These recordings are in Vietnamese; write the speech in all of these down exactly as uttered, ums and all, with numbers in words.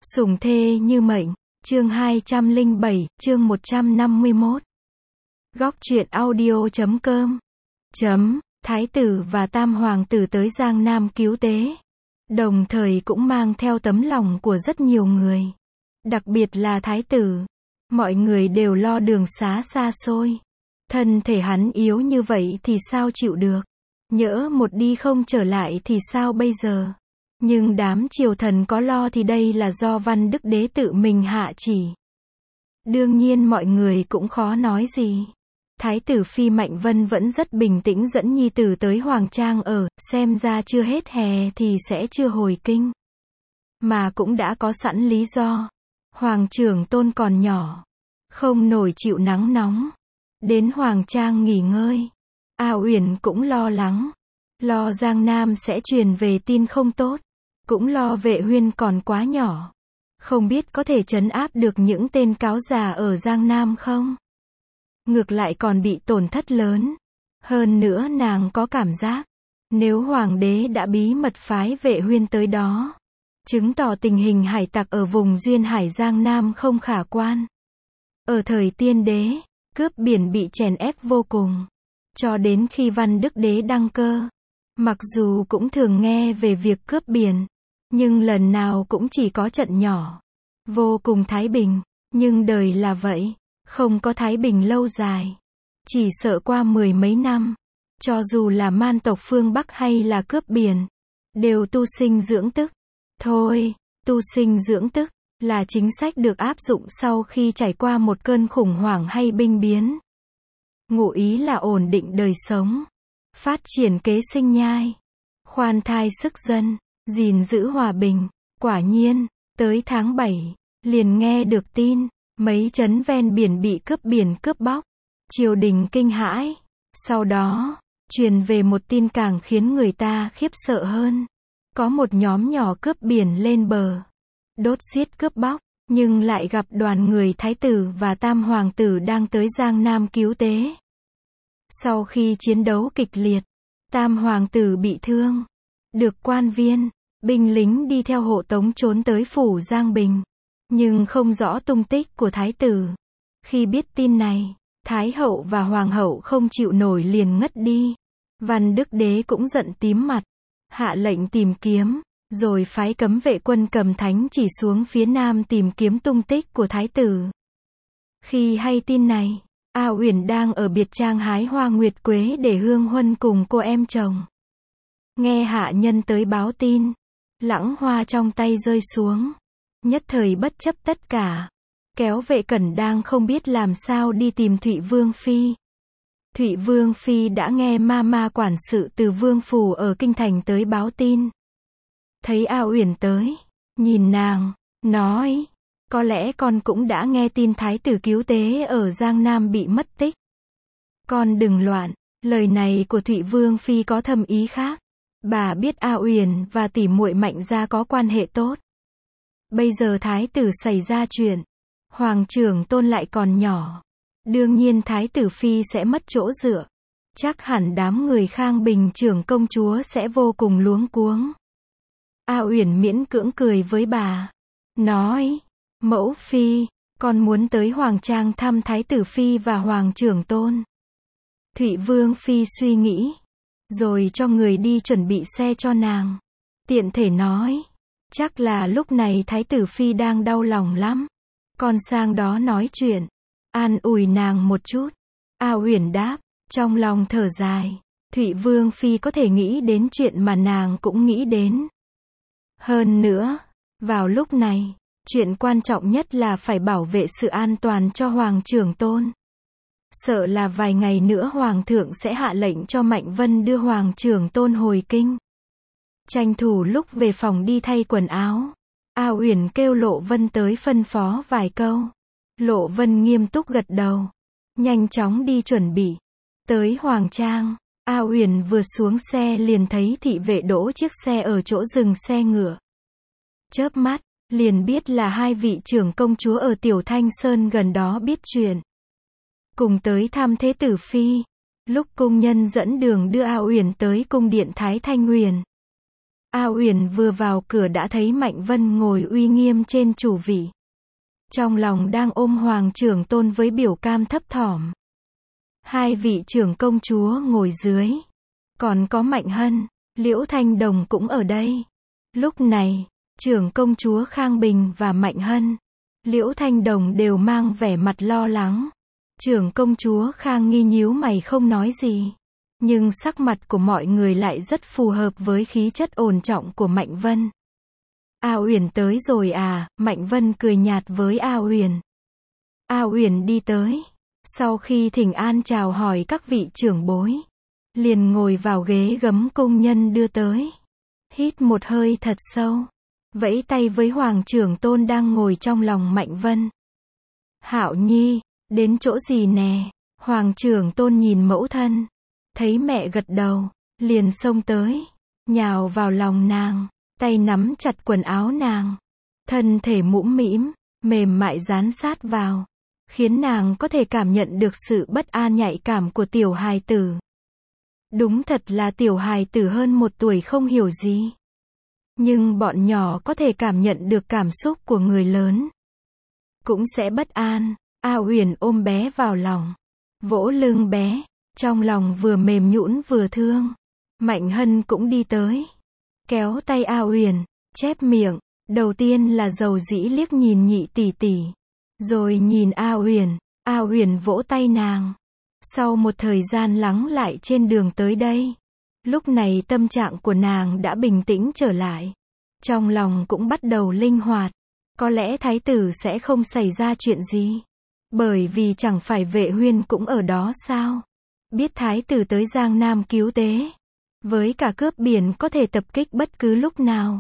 Sủng thê như mệnh, chương hai trăm lẻ bảy, chương một trăm năm mươi mốt. Góc truyện audio chấm com. Chấm, Thái tử và Tam Hoàng tử tới Giang Nam cứu tế. Đồng thời cũng mang theo tấm lòng của rất nhiều người. Đặc biệt là Thái tử. Mọi người đều lo đường xá xa xôi. Thân thể hắn yếu như vậy thì sao chịu được. Nhỡ một đi không trở lại thì sao bây giờ. Nhưng đám triều thần có lo thì đây là do Văn Đức Đế tự mình hạ chỉ. Đương nhiên mọi người cũng khó nói gì. Thái tử Phi Mạnh Vân vẫn rất bình tĩnh dẫn nhi tử tới Hoàng Trang ở, xem ra chưa hết hè thì sẽ chưa hồi kinh. Mà cũng đã có sẵn lý do. Hoàng trưởng tôn còn nhỏ, không nổi chịu nắng nóng. Đến Hoàng Trang nghỉ ngơi. A Uyển cũng lo lắng. Lo Giang Nam sẽ truyền về tin không tốt. Cũng lo Vệ Huyên còn quá nhỏ. Không biết có thể trấn áp được những tên cáo già ở Giang Nam không? Ngược lại còn bị tổn thất lớn. Hơn nữa nàng có cảm giác, nếu Hoàng đế đã bí mật phái Vệ Huyên tới đó, chứng tỏ tình hình hải tặc ở vùng duyên hải Giang Nam không khả quan. Ở thời Tiên đế, cướp biển bị chèn ép vô cùng. Cho đến khi Văn Đức Đế đăng cơ, mặc dù cũng thường nghe về việc cướp biển, nhưng lần nào cũng chỉ có trận nhỏ, vô cùng thái bình. Nhưng đời là vậy, không có thái bình lâu dài. Chỉ sợ qua mười mấy năm, cho dù là man tộc phương Bắc hay là cướp biển, đều tu sinh dưỡng tức. Thôi, tu sinh dưỡng tức là chính sách được áp dụng sau khi trải qua một cơn khủng hoảng hay binh biến. Ngụ ý là ổn định đời sống, phát triển kế sinh nhai, khoan thai sức dân, gìn giữ hòa bình. Quả nhiên, tới tháng bảy, liền nghe được tin, mấy trấn ven biển bị cướp biển cướp bóc. Triều đình kinh hãi. Sau đó, truyền về một tin càng khiến người ta khiếp sợ hơn. Có một nhóm nhỏ cướp biển lên bờ, đốt giết cướp bóc, nhưng lại gặp đoàn người Thái tử và Tam Hoàng tử đang tới Giang Nam cứu tế. Sau khi chiến đấu kịch liệt, Tam Hoàng tử bị thương, được quan viên, binh lính đi theo hộ tống trốn tới phủ Giang Bình, nhưng không rõ tung tích của Thái tử. Khi biết tin này, Thái hậu và Hoàng hậu không chịu nổi liền ngất đi. Văn Đức Đế cũng giận tím mặt, hạ lệnh tìm kiếm, rồi phái cấm vệ quân cầm thánh chỉ xuống phía nam tìm kiếm tung tích của Thái tử. Khi hay tin này, A Uyển đang ở biệt trang hái hoa nguyệt quế để hương huân cùng cô em chồng. Nghe hạ nhân tới báo tin, lẵng hoa trong tay rơi xuống, nhất thời bất chấp tất cả, kéo vệ cẩn đang không biết làm sao đi tìm Thụy Vương Phi. Thụy Vương Phi đã nghe ma ma quản sự từ Vương phủ ở kinh thành tới báo tin. Thấy A Uyển tới, nhìn nàng, nói, có lẽ con cũng đã nghe tin Thái tử cứu tế ở Giang Nam bị mất tích. Con đừng loạn, lời này của Thụy Vương Phi có thâm ý khác. Bà biết A Uyển và tỷ muội Mạnh gia có quan hệ tốt. Bây giờ Thái tử xảy ra chuyện, Hoàng trưởng tôn lại còn nhỏ. Đương nhiên Thái tử Phi sẽ mất chỗ dựa. Chắc hẳn đám người Khang Bình trưởng công chúa sẽ vô cùng luống cuống. A Uyển miễn cưỡng cười với bà, nói, mẫu phi, con muốn tới Hoàng Trang thăm Thái tử Phi và Hoàng trưởng tôn. Thụy Vương Phi suy nghĩ, rồi cho người đi chuẩn bị xe cho nàng. Tiện thể nói, chắc là lúc này Thái tử Phi đang đau lòng lắm. Con sang đó nói chuyện, an ủi nàng một chút. A Uyển đáp, trong lòng thở dài. Thụy Vương Phi có thể nghĩ đến chuyện mà nàng cũng nghĩ đến. Hơn nữa, vào lúc này, chuyện quan trọng nhất là phải bảo vệ sự an toàn cho Hoàng trưởng tôn. Sợ là vài ngày nữa Hoàng thượng sẽ hạ lệnh cho Mạnh Vân đưa Hoàng trưởng tôn hồi kinh. Tranh thủ lúc về phòng đi thay quần áo, A Uyển kêu Lộ Vân tới phân phó vài câu. Lộ Vân nghiêm túc gật đầu, nhanh chóng đi chuẩn bị. Tới Hoàng Trang, A Uyển vừa xuống xe liền thấy thị vệ đỗ chiếc xe ở chỗ dừng xe ngựa. Chớp mắt, liền biết là hai vị trưởng công chúa ở Tiểu Thanh Sơn gần đó biết chuyện. Cùng tới thăm Thế tử Phi. Lúc cung nhân dẫn đường đưa A Uyển tới cung điện Thái Thanh Huyền, A Uyển vừa vào cửa đã thấy Mạnh Vân ngồi uy nghiêm trên chủ vị. Trong lòng đang ôm Hoàng trưởng tôn với biểu cam thấp thỏm. Hai vị trưởng công chúa ngồi dưới. Còn có Mạnh Hân, Liễu Thanh Đồng cũng ở đây. Lúc này, trưởng công chúa Khang Bình và Mạnh Hân, Liễu Thanh Đồng đều mang vẻ mặt lo lắng. Trưởng công chúa Khang Nghi nhíu mày không nói gì. Nhưng sắc mặt của mọi người lại rất phù hợp với khí chất ổn trọng của Mạnh Vân. A Uyển tới rồi à, Mạnh Vân cười nhạt với A Uyển. A Uyển đi tới. Sau khi thỉnh an chào hỏi các vị trưởng bối, liền ngồi vào ghế gấm công nhân đưa tới. Hít một hơi thật sâu. Vẫy tay với Hoàng trưởng tôn đang ngồi trong lòng Mạnh Vân. Hạo Nhi, đến chỗ gì nè? Hoàng trưởng tôn nhìn mẫu thân. Thấy mẹ gật đầu, liền xông tới, nhào vào lòng nàng, tay nắm chặt quần áo nàng. Thân thể mũm mĩm, mềm mại dán sát vào, khiến nàng có thể cảm nhận được sự bất an nhạy cảm của tiểu hài tử. Đúng thật là tiểu hài tử hơn một tuổi không hiểu gì. Nhưng bọn nhỏ có thể cảm nhận được cảm xúc của người lớn. Cũng sẽ bất an. A Uyển ôm bé vào lòng, vỗ lưng bé. Trong lòng vừa mềm nhũn vừa thương. Mạnh Hân cũng đi tới, kéo tay A Uyển, chép miệng. Đầu tiên là dầu dĩ liếc nhìn nhị tỷ tỷ, rồi nhìn A Uyển. A Uyển vỗ tay nàng. Sau một thời gian lắng lại trên đường tới đây, lúc này tâm trạng của nàng đã bình tĩnh trở lại. Trong lòng cũng bắt đầu linh hoạt. Có lẽ thái tử sẽ không xảy ra chuyện gì, bởi vì chẳng phải Vệ Huyên cũng ở đó sao? Biết thái tử tới Giang Nam cứu tế, với cả cướp biển có thể tập kích bất cứ lúc nào.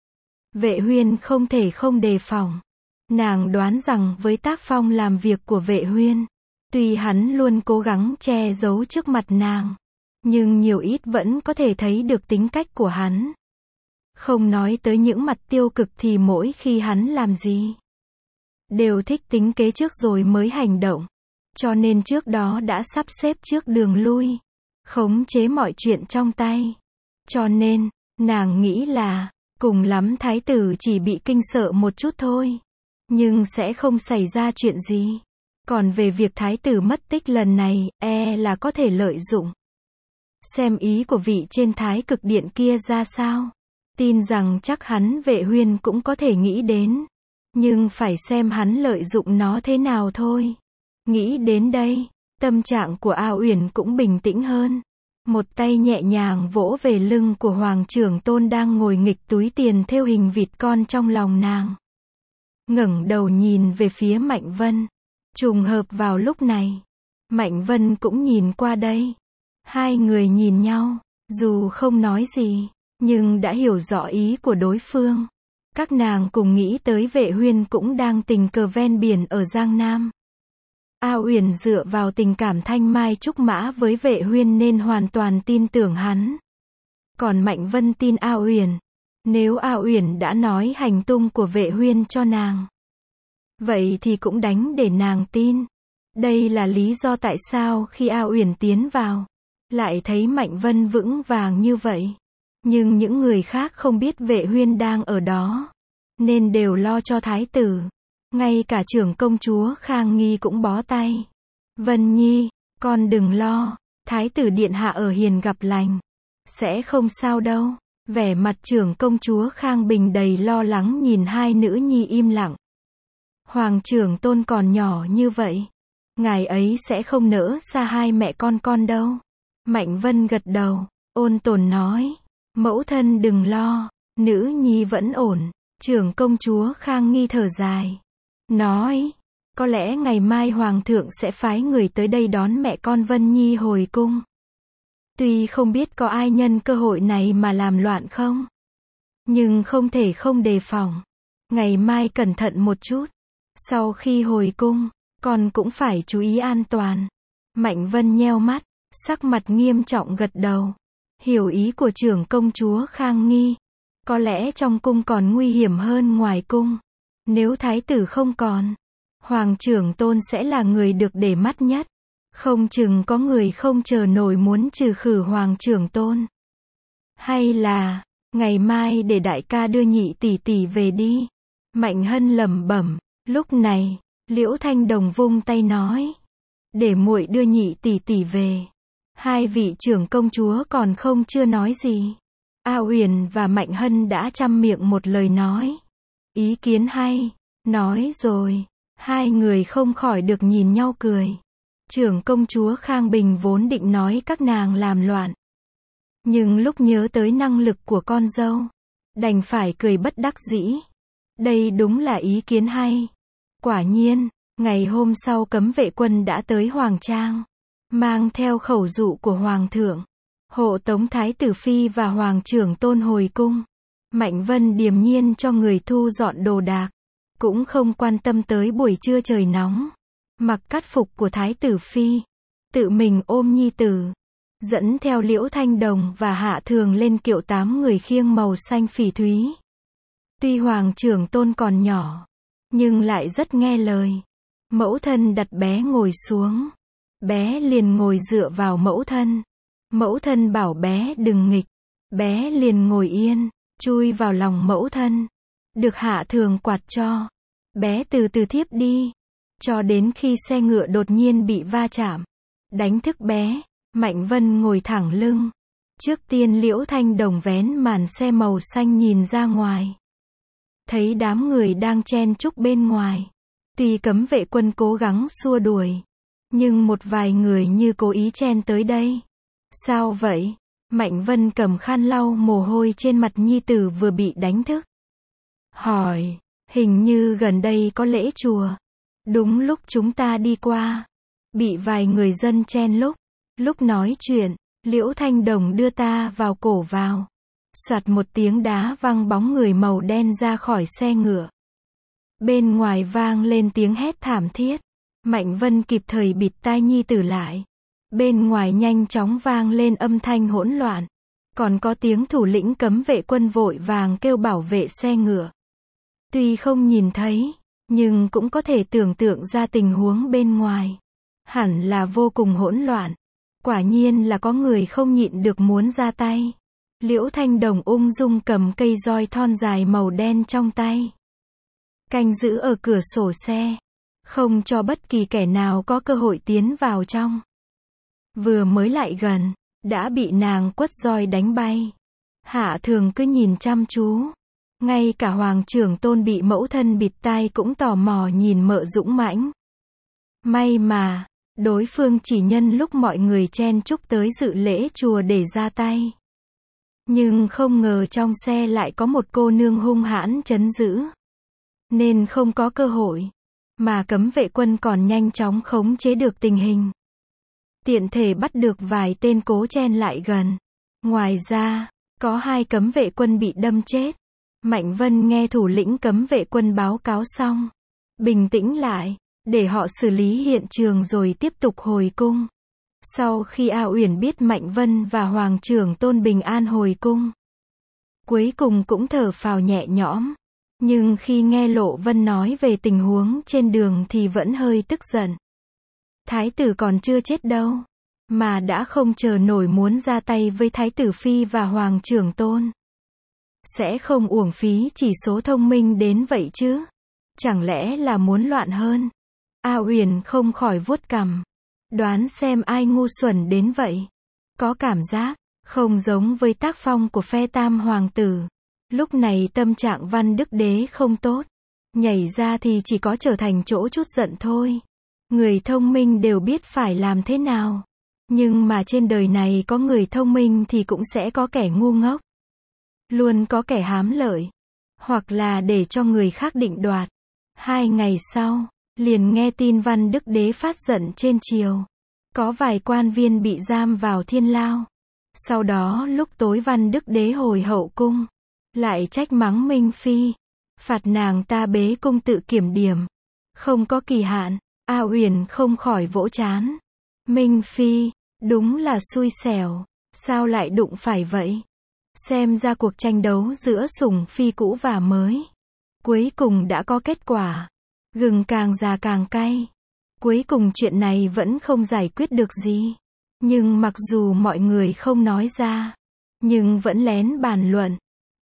Vệ Huyên không thể không đề phòng. Nàng đoán rằng với tác phong làm việc của Vệ Huyên, tuy hắn luôn cố gắng che giấu trước mặt nàng, nhưng nhiều ít vẫn có thể thấy được tính cách của hắn. Không nói tới những mặt tiêu cực thì mỗi khi hắn làm gì, đều thích tính kế trước rồi mới hành động. Cho nên trước đó đã sắp xếp trước đường lui, khống chế mọi chuyện trong tay. Cho nên, nàng nghĩ là, cùng lắm thái tử chỉ bị kinh sợ một chút thôi, nhưng sẽ không xảy ra chuyện gì. Còn về việc thái tử mất tích lần này, e là có thể lợi dụng. Xem ý của vị trên Thái Cực Điện kia ra sao. Tin rằng chắc hắn Vệ Huyên cũng có thể nghĩ đến, nhưng phải xem hắn lợi dụng nó thế nào thôi. Nghĩ đến đây, tâm trạng của A Uyển cũng bình tĩnh hơn. Một tay nhẹ nhàng vỗ về lưng của Hoàng trưởng tôn đang ngồi nghịch túi tiền thêu hình vịt con trong lòng nàng. Ngẩng đầu nhìn về phía Mạnh Vân. Trùng hợp vào lúc này, Mạnh Vân cũng nhìn qua đây. Hai người nhìn nhau, dù không nói gì, nhưng đã hiểu rõ ý của đối phương. Các nàng cùng nghĩ tới Vệ Huyên cũng đang tình cờ ven biển ở Giang Nam. A Uyển dựa vào tình cảm thanh mai trúc mã với Vệ Huyên nên hoàn toàn tin tưởng hắn. Còn Mạnh Vân tin A Uyển. Nếu A Uyển đã nói hành tung của Vệ Huyên cho nàng, vậy thì cũng đánh để nàng tin. Đây là lý do tại sao khi A Uyển tiến vào, lại thấy Mạnh Vân vững vàng như vậy. Nhưng những người khác không biết Vệ Huyên đang ở đó, nên đều lo cho thái tử. Ngay cả trưởng công chúa Khang Nghi cũng bó tay. Vân Nhi, con đừng lo, thái tử điện hạ ở hiền gặp lành. Sẽ không sao đâu. Vẻ mặt trưởng công chúa Khang Bình đầy lo lắng nhìn hai nữ nhi im lặng. Hoàng trưởng tôn còn nhỏ như vậy, ngài ấy sẽ không nỡ xa hai mẹ con con đâu. Mạnh Vân gật đầu, ôn tồn nói. Mẫu thân đừng lo, nữ nhi vẫn ổn. Trưởng công chúa Khang Nghi thở dài, nói, có lẽ ngày mai Hoàng thượng sẽ phái người tới đây đón mẹ con Vân Nhi hồi cung. Tuy không biết có ai nhân cơ hội này mà làm loạn không, nhưng không thể không đề phòng. Ngày mai cẩn thận một chút. Sau khi hồi cung, con cũng phải chú ý an toàn. Mạnh Vân nheo mắt, sắc mặt nghiêm trọng gật đầu. Hiểu ý của trưởng công chúa Khang Nghi. Có lẽ trong cung còn nguy hiểm hơn ngoài cung. Nếu thái tử không còn, Hoàng trưởng tôn sẽ là người được để mắt nhất. Không chừng có người không chờ nổi muốn trừ khử Hoàng trưởng tôn. Hay là, Ngày mai để đại ca đưa nhị tỷ tỷ về đi. Mạnh Hân lẩm bẩm. Lúc này, Liễu Thanh Đồng vung tay nói. Để muội đưa nhị tỷ tỷ về. Hai vị trưởng công chúa còn không chưa nói gì. A Uyển và Mạnh Hân đã chăm miệng một lời nói. Ý kiến hay. Nói rồi. Hai người không khỏi được nhìn nhau cười. Trưởng công chúa Khang Bình vốn định nói các nàng làm loạn. Nhưng lúc nhớ tới năng lực của con dâu, đành phải cười bất đắc dĩ. Đây đúng là ý kiến hay. Quả nhiên, ngày hôm sau cấm vệ quân đã tới Hoàng Trang, mang theo khẩu dụ của Hoàng thượng, hộ tống Thái tử Phi và Hoàng trưởng Tôn hồi cung. Mạnh Vân điềm nhiên cho người thu dọn đồ đạc, cũng không quan tâm tới buổi trưa trời nóng. Mặc cát phục của Thái tử Phi, tự mình ôm nhi tử, dẫn theo Liễu Thanh Đồng và Hạ Thường lên kiệu tám người khiêng màu xanh phỉ thúy. Tuy Hoàng trưởng Tôn còn nhỏ, nhưng lại rất nghe lời. Mẫu thân đặt bé ngồi xuống. Bé liền ngồi dựa vào mẫu thân. Mẫu thân bảo bé đừng nghịch. Bé liền ngồi yên, chui vào lòng mẫu thân. Được Hạ Thường quạt cho. Bé từ từ thiếp đi. Cho đến khi xe ngựa đột nhiên bị va chạm. Đánh thức bé. Mạnh Vân ngồi thẳng lưng. Trước tiên Liễu Thanh Đồng vén màn xe màu xanh nhìn ra ngoài. Thấy đám người đang chen chúc bên ngoài. Tuy cấm vệ quân cố gắng xua đuổi, nhưng một vài người như cố ý chen tới đây. Sao vậy? Mạnh Vân cầm khăn lau mồ hôi trên mặt nhi tử vừa bị đánh thức. Hỏi, hình như gần đây có lễ chùa. Đúng lúc chúng ta đi qua, bị vài người dân chen lúc. Lúc nói chuyện, Liễu Thanh Đồng đưa ta vào cổ vào. Soạt một tiếng đá văng bóng người màu đen ra khỏi xe ngựa. Bên ngoài vang lên tiếng hét thảm thiết. Mạnh Vân kịp thời bịt tai nhi tử lại. Bên ngoài nhanh chóng vang lên âm thanh hỗn loạn. Còn có tiếng thủ lĩnh cấm vệ quân vội vàng kêu bảo vệ xe ngựa. Tuy không nhìn thấy, nhưng cũng có thể tưởng tượng ra tình huống bên ngoài. Hẳn là vô cùng hỗn loạn. Quả nhiên là có người không nhịn được muốn ra tay. Liễu Thanh Đồng ung dung cầm cây roi thon dài màu đen trong tay. Canh giữ ở cửa sổ xe. Không cho bất kỳ kẻ nào có cơ hội tiến vào trong. Vừa mới lại gần, đã bị nàng quất roi đánh bay. Hạ Thường cứ nhìn chăm chú. Ngay cả Hoàng trưởng Tôn bị mẫu thân bịt tai cũng tò mò nhìn Mợ dũng mãnh. May mà, đối phương chỉ nhân lúc mọi người chen chúc tới dự lễ chùa để ra tay. Nhưng không ngờ trong xe lại có một cô nương hung hãn trấn giữ. Nên không có cơ hội. Mà cấm vệ quân còn nhanh chóng khống chế được tình hình. Tiện thể bắt được vài tên cố chen lại gần. Ngoài ra, có hai cấm vệ quân bị đâm chết. Mạnh Vân nghe thủ lĩnh cấm vệ quân báo cáo xong. Bình tĩnh lại, để họ xử lý hiện trường rồi tiếp tục hồi cung. Sau khi A Uyển biết Mạnh Vân và Hoàng trưởng Tôn bình an hồi cung, cuối cùng cũng thở phào nhẹ nhõm. Nhưng khi nghe Lộ Vân nói về tình huống trên đường thì vẫn hơi tức giận. Thái tử còn chưa chết đâu, mà đã không chờ nổi muốn ra tay với Thái tử Phi và Hoàng trưởng Tôn. Sẽ không uổng phí chỉ số thông minh đến vậy chứ? Chẳng lẽ là muốn loạn hơn? A Uyển không khỏi vuốt cằm. Đoán xem ai ngu xuẩn đến vậy. Có cảm giác, không giống với tác phong của phe tam hoàng tử. Lúc này tâm trạng Văn Đức Đế không tốt. Nhảy ra thì chỉ có trở thành chỗ chút giận thôi. Người thông minh đều biết phải làm thế nào. Nhưng mà trên đời này có người thông minh thì cũng sẽ có kẻ ngu ngốc. Luôn có kẻ hám lợi. Hoặc là để cho người khác định đoạt. Hai ngày sau, liền nghe tin Văn Đức Đế phát giận trên triều. Có vài quan viên bị giam vào thiên lao. Sau đó lúc tối Văn Đức Đế hồi hậu cung. Lại trách mắng Minh Phi. Phạt nàng ta bế cung tự kiểm điểm. Không có kỳ hạn. A Uyển không khỏi vỗ trán. Minh Phi, đúng là xui xẻo. Sao lại đụng phải vậy? Xem ra cuộc tranh đấu giữa sủng phi cũ và mới. Cuối cùng đã có kết quả. Gừng càng già càng cay. Cuối cùng chuyện này vẫn không giải quyết được gì. Nhưng mặc dù mọi người không nói ra, nhưng vẫn lén bàn luận.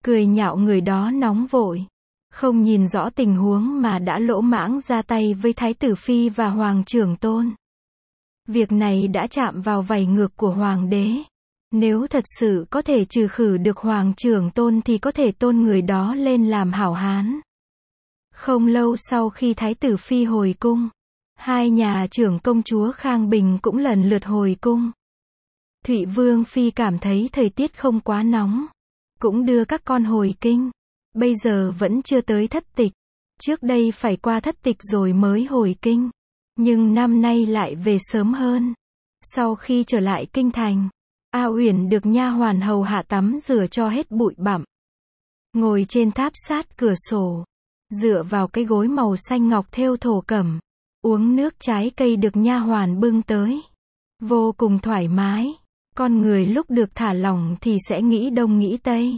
cười nhạo người đó nóng vội, không nhìn rõ tình huống mà đã lỗ mãng ra tay với Thái tử Phi và Hoàng trưởng tôn. Việc này đã chạm vào vảy ngược của Hoàng đế. Nếu thật sự có thể trừ khử được Hoàng trưởng tôn thì có thể tôn người đó lên làm hảo hán. Không lâu sau khi Thái tử Phi hồi cung, hai nhà trưởng công chúa Khang Bình cũng lần lượt hồi cung. Thụy Vương Phi cảm thấy thời tiết không quá nóng, cũng đưa các con hồi kinh. Bây giờ vẫn chưa tới thất tịch. Trước đây phải qua thất tịch rồi mới hồi kinh. Nhưng năm nay lại về sớm hơn. Sau khi trở lại kinh thành, A Uyển được nha hoàn hầu hạ tắm rửa cho hết bụi bặm. Ngồi trên tháp sát cửa sổ, dựa vào cái gối màu xanh ngọc thêu thổ cẩm, uống nước trái cây được nha hoàn bưng tới. Vô cùng thoải mái. Con người lúc được thả lỏng thì sẽ nghĩ đông nghĩ tây.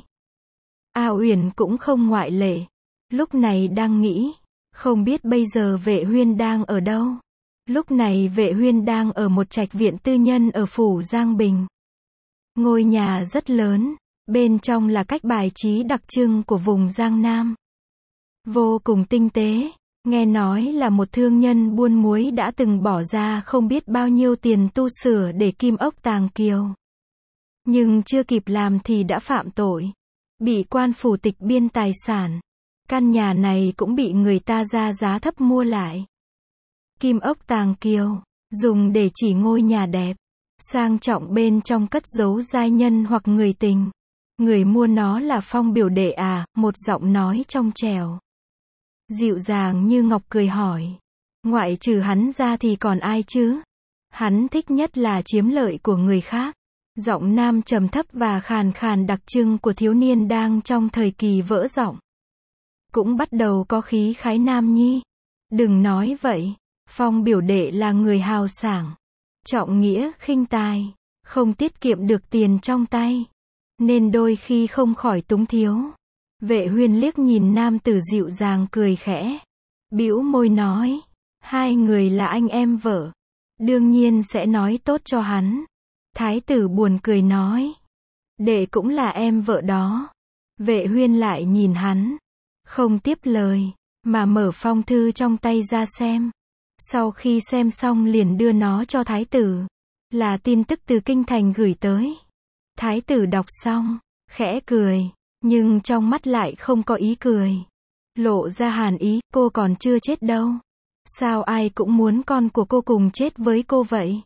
A Uyển cũng không ngoại lệ. Lúc này đang nghĩ, không biết bây giờ Vệ Huyên đang ở đâu. Lúc này Vệ Huyên đang ở một trạch viện tư nhân ở phủ Giang Bình. Ngôi nhà rất lớn, bên trong là cách bài trí đặc trưng của vùng Giang Nam. Vô cùng tinh tế, nghe nói là một thương nhân buôn muối đã từng bỏ ra không biết bao nhiêu tiền tu sửa để Kim Ốc Tàng Kiều. Nhưng chưa kịp làm thì đã phạm tội, bị quan phủ tịch biên tài sản. Căn nhà này cũng bị người ta ra giá thấp mua lại. Kim Ốc Tàng Kiều, dùng để chỉ ngôi nhà đẹp, sang trọng bên trong cất giấu giai nhân hoặc người tình. Người mua nó là Phong biểu đệ à, một giọng nói trong trẻo, dịu dàng như ngọc cười hỏi. Ngoại trừ hắn ra thì còn ai chứ? Hắn thích nhất là chiếm lợi của người khác. Giọng nam trầm thấp và khàn khàn đặc trưng của thiếu niên đang trong thời kỳ vỡ giọng. Cũng bắt đầu có khí khái nam nhi. Đừng nói vậy. Phong biểu đệ là người hào sảng, trọng nghĩa khinh tài, không tiết kiệm được tiền trong tay, nên đôi khi không khỏi túng thiếu. Vệ Huyên liếc nhìn nam tử dịu dàng cười khẽ, bĩu môi nói, hai người là anh em vợ, đương nhiên sẽ nói tốt cho hắn. Thái tử buồn cười nói, đệ cũng là em vợ đó. Vệ Huyên lại nhìn hắn, không tiếp lời, mà mở phong thư trong tay ra xem. Sau khi xem xong liền đưa nó cho thái tử. Là tin tức từ kinh thành gửi tới. Thái tử đọc xong, khẽ cười, nhưng trong mắt lại không có ý cười. Lộ ra hàn ý, cô còn chưa chết đâu. Sao ai cũng muốn con của cô cùng chết với cô vậy?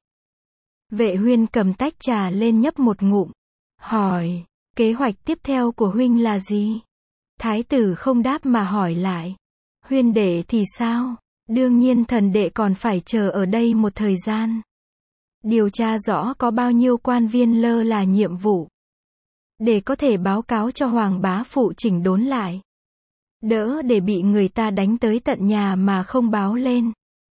Vệ Huyên cầm tách trà lên nhấp một ngụm, hỏi, kế hoạch tiếp theo của huynh là gì? Thái tử không đáp mà hỏi lại, Huyên đệ thì sao? Đương nhiên thần đệ còn phải chờ ở đây một thời gian. Điều tra rõ có bao nhiêu quan viên lơ là nhiệm vụ. Để có thể báo cáo cho Hoàng bá phụ chỉnh đốn lại. Đỡ để bị người ta đánh tới tận nhà mà không báo lên.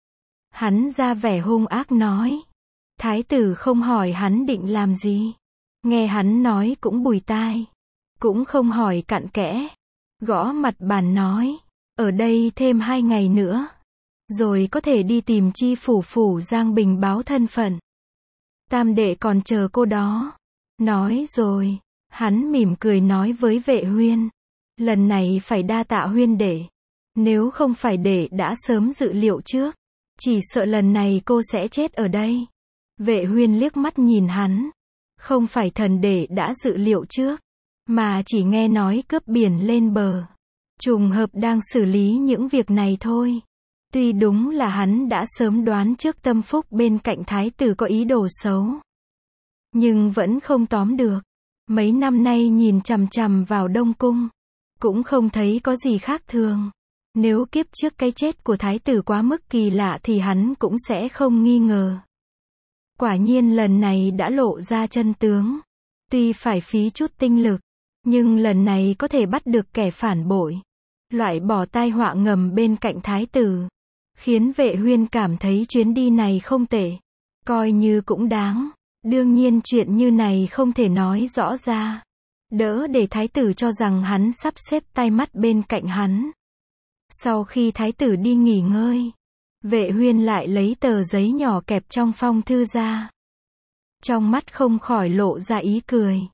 Hắn ra vẻ hung ác nói. Thái tử không hỏi hắn định làm gì. Nghe hắn nói cũng bùi tai. Cũng không hỏi cặn kẽ. Gõ mặt bàn nói. Ở đây thêm hai ngày nữa. Rồi có thể đi tìm chi phủ phủ Giang Bình báo thân phận. Tam đệ còn chờ cô đó. Nói rồi. Hắn mỉm cười nói với Vệ Huyên. Lần này phải đa tạ Huyên đệ. Nếu không phải đệ đã sớm dự liệu trước. Chỉ sợ lần này cô sẽ chết ở đây. Vệ Huyên liếc mắt nhìn hắn. Không phải thần đệ đã dự liệu trước. Mà chỉ nghe nói cướp biển lên bờ. Trùng hợp đang xử lý những việc này thôi. Tuy đúng là hắn đã sớm đoán trước tâm phúc bên cạnh thái tử có ý đồ xấu. Nhưng vẫn không tóm được. Mấy năm nay nhìn chằm chằm vào Đông Cung. Cũng không thấy có gì khác thường. Nếu kiếp trước cái chết của thái tử quá mức kỳ lạ thì hắn cũng sẽ không nghi ngờ. Quả nhiên lần này đã lộ ra chân tướng. Tuy phải phí chút tinh lực. Nhưng lần này có thể bắt được kẻ phản bội. Loại bỏ tai họa ngầm bên cạnh thái tử. Khiến Vệ Huyên cảm thấy chuyến đi này không tệ. Coi như cũng đáng. Đương nhiên chuyện như này không thể nói rõ ra. Đỡ để thái tử cho rằng hắn sắp xếp tai mắt bên cạnh hắn. Sau khi thái tử đi nghỉ ngơi, Vệ Huyên lại lấy tờ giấy nhỏ kẹp trong phong thư ra. Trong mắt không khỏi lộ ra ý cười.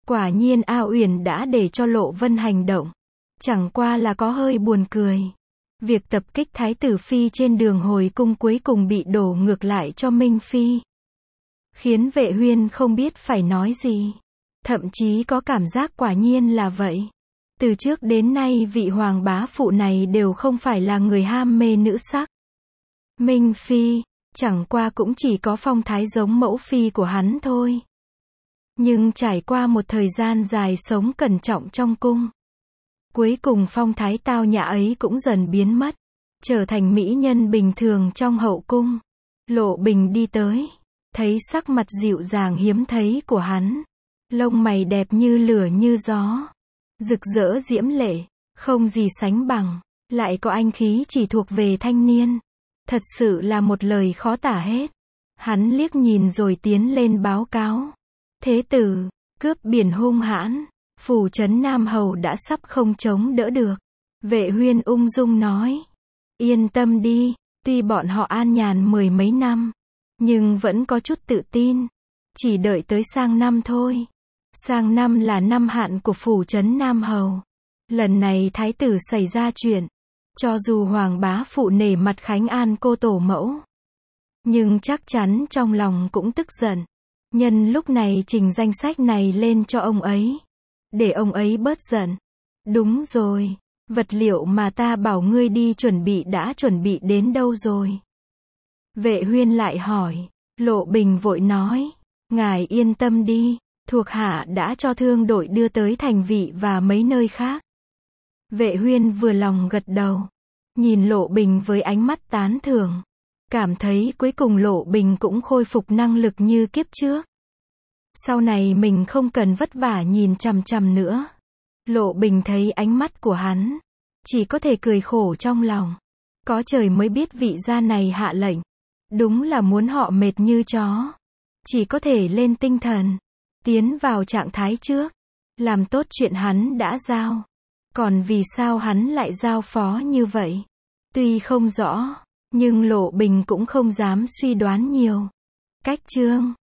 Quả nhiên A Uyển đã để cho Lộ Vân hành động. Chẳng qua là có hơi buồn cười. Việc tập kích Thái tử Phi trên đường hồi cung cuối cùng bị đổ ngược lại cho Minh Phi. Khiến Vệ Huyên không biết phải nói gì. Thậm chí có cảm giác quả nhiên là vậy. Từ trước đến nay vị hoàng bá phụ này đều không phải là người ham mê nữ sắc. Minh Phi, chẳng qua cũng chỉ có phong thái giống mẫu phi của hắn thôi. Nhưng trải qua một thời gian dài sống cẩn trọng trong cung, cuối cùng phong thái tao nhã ấy cũng dần biến mất, trở thành mỹ nhân bình thường trong hậu cung. Lộ Bình đi tới, thấy sắc mặt dịu dàng hiếm thấy của hắn, lông mày đẹp như lửa như gió, rực rỡ diễm lệ, không gì sánh bằng, lại có anh khí chỉ thuộc về thanh niên. Thật sự là một lời khó tả hết. Hắn liếc nhìn rồi tiến lên báo cáo. Thế tử, cướp biển hung hãn, phủ trấn Nam Hầu đã sắp không chống đỡ được. Vệ Huyên ung dung nói. Yên tâm đi, tuy bọn họ an nhàn mười mấy năm, nhưng vẫn có chút tự tin. Chỉ đợi tới sang năm thôi. Sang năm là năm hạn của phủ trấn Nam Hầu. Lần này thái tử xảy ra chuyện, cho dù hoàng bá phụ nể mặt khánh an cô tổ mẫu, nhưng chắc chắn trong lòng cũng tức giận. Nhân lúc này trình danh sách này lên cho ông ấy, để ông ấy bớt giận. Đúng rồi, vật liệu mà ta bảo ngươi đi chuẩn bị đã chuẩn bị đến đâu rồi? Vệ Huyên lại hỏi. Lộ Bình vội nói, ngài yên tâm đi, thuộc hạ đã cho thương đội đưa tới thành Vị và mấy nơi khác. Vệ Huyên vừa lòng gật đầu, nhìn Lộ Bình với ánh mắt tán thưởng, cảm thấy cuối cùng Lộ Bình cũng khôi phục năng lực như kiếp trước. Sau này mình không cần vất vả nhìn chằm chằm nữa. Lộ Bình thấy ánh mắt của hắn, chỉ có thể cười khổ trong lòng. Có trời mới biết vị gia này hạ lệnh, đúng là muốn họ mệt như chó. Chỉ có thể lên tinh thần, tiến vào trạng thái trước, làm tốt chuyện hắn đã giao. Còn vì sao hắn lại giao phó như vậy? Tuy không rõ, nhưng Lộ Bình cũng không dám suy đoán nhiều. Cách chương